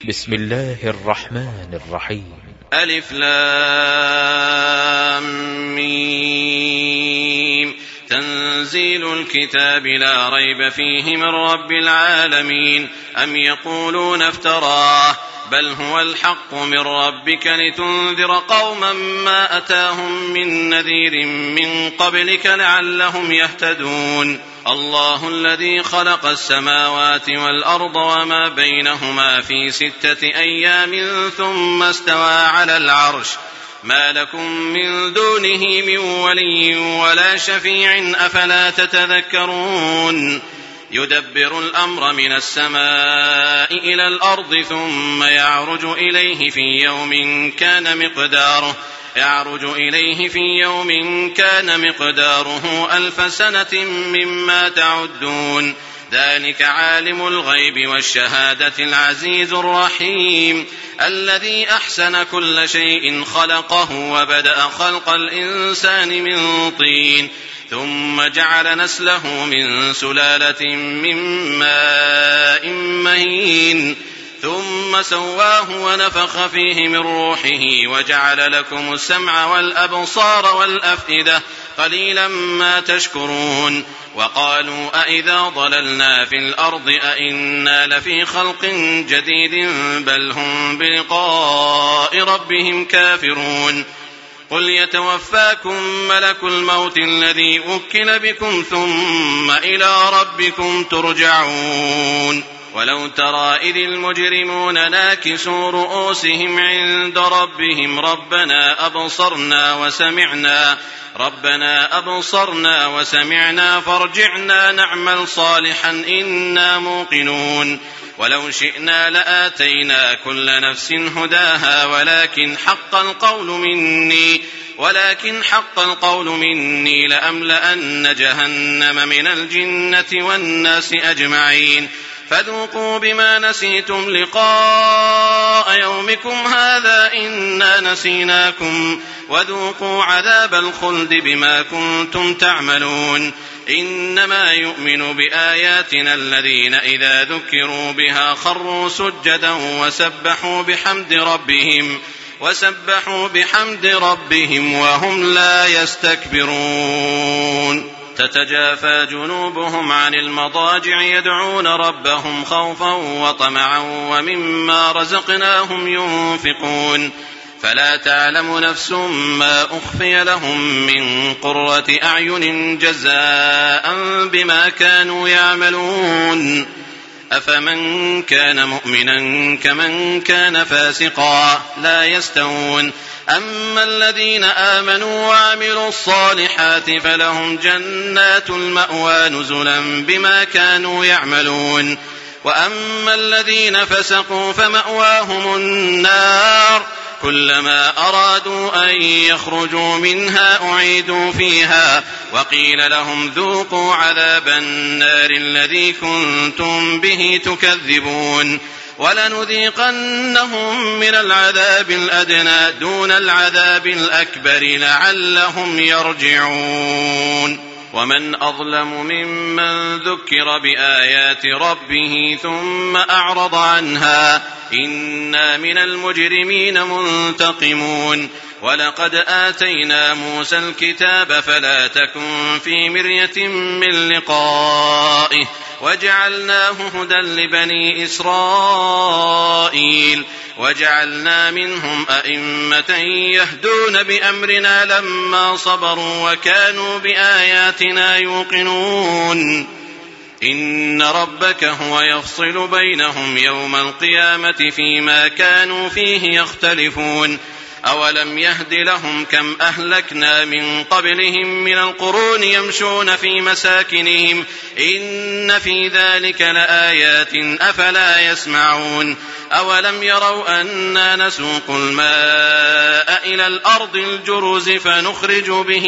بسم الله الرحمن الرحيم. ألف لام ميم. تنزيل الكتاب لا ريب فيه من رب العالمين. أم يقولون افتراه بل هو الحق من ربك لتنذر قوما ما أتاهم من نذير من قبلك لعلهم يهتدون. الله الذي خلق السماوات والأرض وما بينهما في 6 أيام ثم استوى على العرش ما لكم من دونه من ولي ولا شفيع أفلا تتذكرون. يدبر الأمر من السماء إلى الأرض ثم يعرج إليه في يوم كان مقداره 1000 سنة مما تعدون. ذلك عالم الغيب والشهادة العزيز الرحيم الذي أحسن كل شيء خلقه وبدأ خلق الإنسان من طين ثم جعل نسله من سلالة من ماء مهين ثم سواه ونفخ فيه من روحه وجعل لكم السمع والأبصار والأفئدة قليلا ما تشكرون. وقالوا أئذا ضللنا في الأرض أئنا لفي خلق جديد بل هم بلقاء ربهم كافرون. قل يتوفاكم ملك الموت الذي وكل بكم ثم إلى ربكم ترجعون. ولو ترى إذ المجرمون ناكسوا رؤوسهم عند ربهم ربنا أبصرنا وسمعنا فارجعنا نعمل صالحا إنا موقنون. ولو شئنا لآتينا كل نفس هداها ولكن حق القول مني لأملأن جهنم من الجنة والناس أجمعين. فذوقوا بما نسيتم لقاء يومكم هذا إنا نسيناكم وذوقوا عذاب الخلد بما كنتم تعملون. إنما يؤمن بآياتنا الذين إذا ذكروا بها خروا سجدا وسبحوا بحمد ربهم وهم لا يستكبرون. تتجافى جنوبهم عن المضاجع يدعون ربهم خوفا وطمعا ومما رزقناهم ينفقون. فلا تعلم نفس ما أخفي لهم من قرة أعين جزاء بما كانوا يعملون. أفمن كان مؤمنا كمن كان فاسقا لا يستوون. أما الذين آمنوا وعملوا الصالحات فلهم جنات المأوى نزلا بما كانوا يعملون. وأما الذين فسقوا فمأواهم النار كلما أرادوا أن يخرجوا منها أعيدوا فيها وقيل لهم ذوقوا عذاب النار الذي كنتم به تكذبون. ولنذيقنهم من العذاب الأدنى دون العذاب الأكبر لعلهم يرجعون. ومن أظلم ممن ذكر بآيات ربه ثم أعرض عنها إنا من المجرمين منتقمون. ولقد آتينا موسى الكتاب فلا تكن في مرية من لقائه وجعلناه هدى لبني إسرائيل وجعلنا منهم أئمة يهدون بأمرنا لما صبروا وكانوا بآياتنا يوقنون. إن ربك هو يفصل بينهم يوم القيامة فيما كانوا فيه يختلفون. أولم يهد لهم كم أهلكنا من قبلهم من القرون يمشون في مساكنهم إن في ذلك لآيات أفلا يسمعون. أولم يروا أنا نسوق الماء إلى الأرض الجرز فنخرج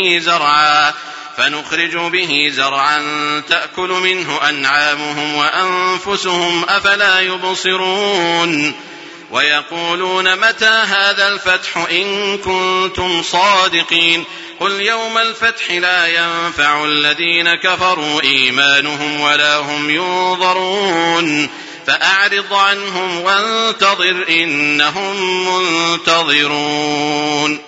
به زرعا تأكل منه أنعامهم وأنفسهم أفلا يبصرون. ويقولون متى هذا الفتح إن كنتم صادقين. قل يوم الفتح لا ينفع الذين كفروا إيمانهم ولا هم ينظرون. فأعرض عنهم وانتظر إنهم منتظرون.